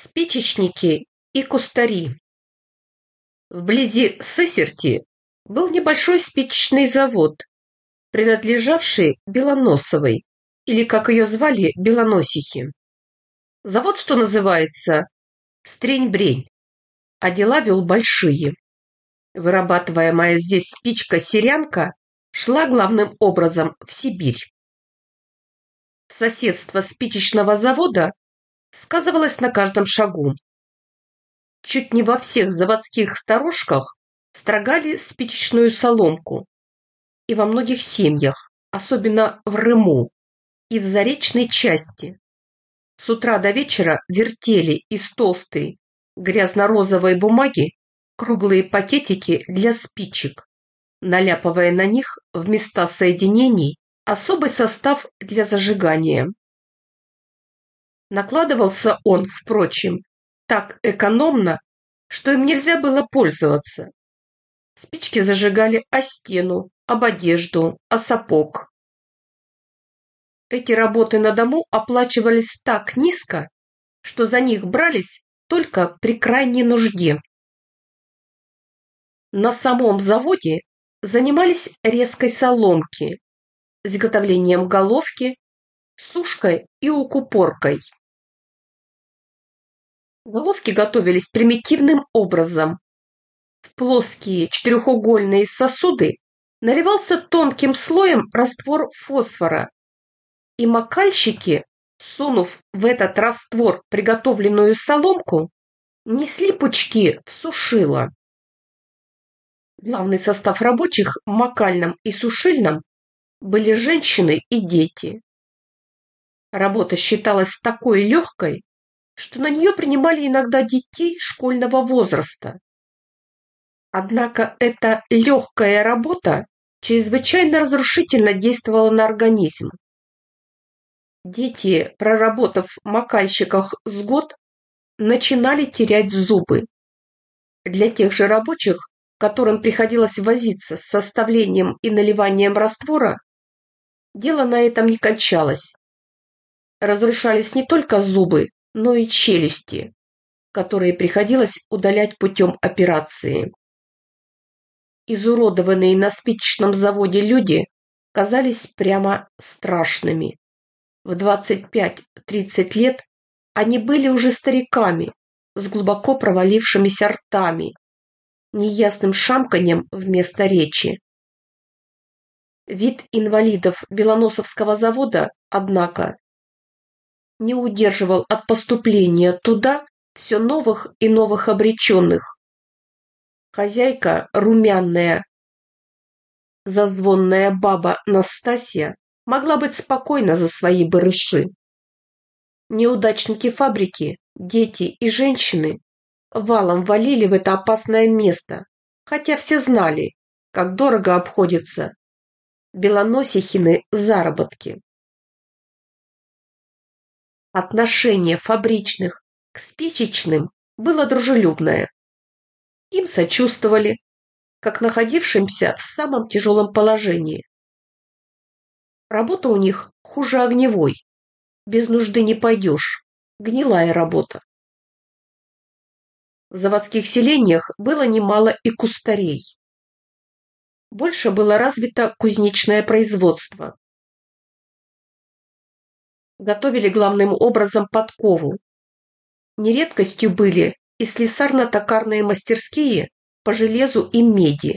Спичечники и кустари. Вблизи Сысерти был небольшой спичечный завод, принадлежавший Белоносовой, или, как ее звали, Белоносихе. Завод, что называется, стрень-брень, а дела вел большие. Вырабатываемая здесь спичка-серянка шла главным образом в Сибирь. Соседство спичечного завода сказывалось на каждом шагу. Чуть не во всех заводских сторожках строгали спичечную соломку. И во многих семьях, особенно в Рыму и в заречной части, с утра до вечера вертели из толстой грязно-розовой бумаги круглые пакетики для спичек, наляпывая на них в места соединений особый состав для зажигания. Накладывался он, впрочем, так экономно, что им нельзя было пользоваться. Спички зажигали о стену, об одежду, о сапог. Эти работы на дому оплачивались так низко, что за них брались только при крайней нужде. На самом заводе занимались резкой соломки, изготовлением головки, сушкой и укупоркой. Головки готовились примитивным образом. В плоские четырехугольные сосуды наливался тонким слоем раствор фосфора, и макальщики, сунув в этот раствор приготовленную соломку, несли пучки в сушило. Главный состав рабочих в макальном и сушильном были женщины и дети. Работа считалась такой легкой, что на нее принимали иногда детей школьного возраста. Однако эта легкая работа чрезвычайно разрушительно действовала на организм. Дети, проработав в макальщиках с год, начинали терять зубы. Для тех же рабочих, которым приходилось возиться с составлением и наливанием раствора, дело на этом не кончалось. Разрушались не только зубы, но и челюсти, которые приходилось удалять путем операции. Изуродованные на спичечном заводе люди казались прямо страшными. В 25-30 лет они были уже стариками, с глубоко провалившимися ртами, неясным шамканьем вместо речи. Вид инвалидов Белоносовского завода, однако, не удерживал от поступления туда все новых и новых обреченных. Хозяйка, румяная, зазвонная баба Настасья, могла быть спокойна за свои барыши. Неудачники фабрики, дети и женщины валом валили в это опасное место, хотя все знали, как дорого обходятся Белоносихины заработки. Отношение фабричных к спичечным было дружелюбное. Им сочувствовали, как находившимся в самом тяжелом положении. Работа у них хуже огневой. Без нужды не пойдешь. Гнилая работа. В заводских селениях было немало и кустарей. Больше было развито кузнечное производство. Готовили главным образом подкову. Нередкостью были и слесарно-токарные мастерские по железу и меди.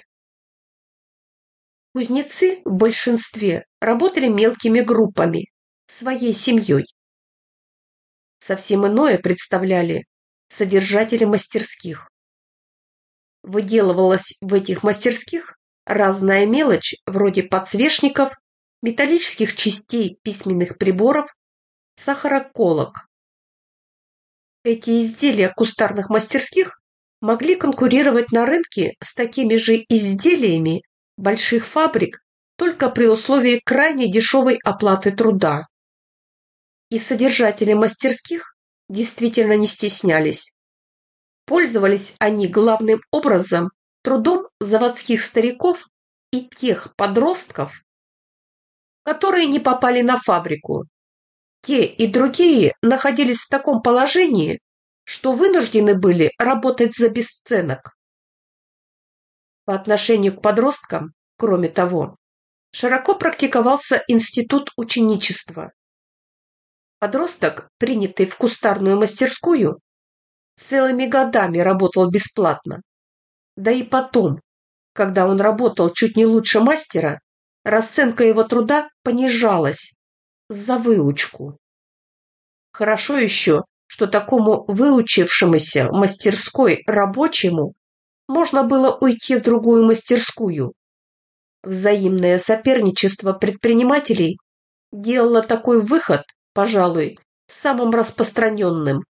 Кузнецы в большинстве работали мелкими группами, своей семьей. Совсем иное представляли содержатели мастерских. Выделывалась в этих мастерских разная мелочь вроде подсвечников, металлических частей письменных приборов, сахароколок. Эти изделия кустарных мастерских могли конкурировать на рынке с такими же изделиями больших фабрик только при условии крайне дешевой оплаты труда. И содержатели мастерских действительно не стеснялись. Пользовались они главным образом трудом заводских стариков и тех подростков, которые не попали на фабрику. Те и другие находились в таком положении, что вынуждены были работать за бесценок. По отношению к подросткам, кроме того, широко практиковался институт ученичества. Подросток, принятый в кустарную мастерскую, целыми годами работал бесплатно. Да и потом, когда он работал чуть не лучше мастера, расценка его труда понижалась за выучку. Хорошо еще, что такому выучившемуся в мастерской рабочему можно было уйти в другую мастерскую. Взаимное соперничество предпринимателей делало такой выход, пожалуй, самым распространенным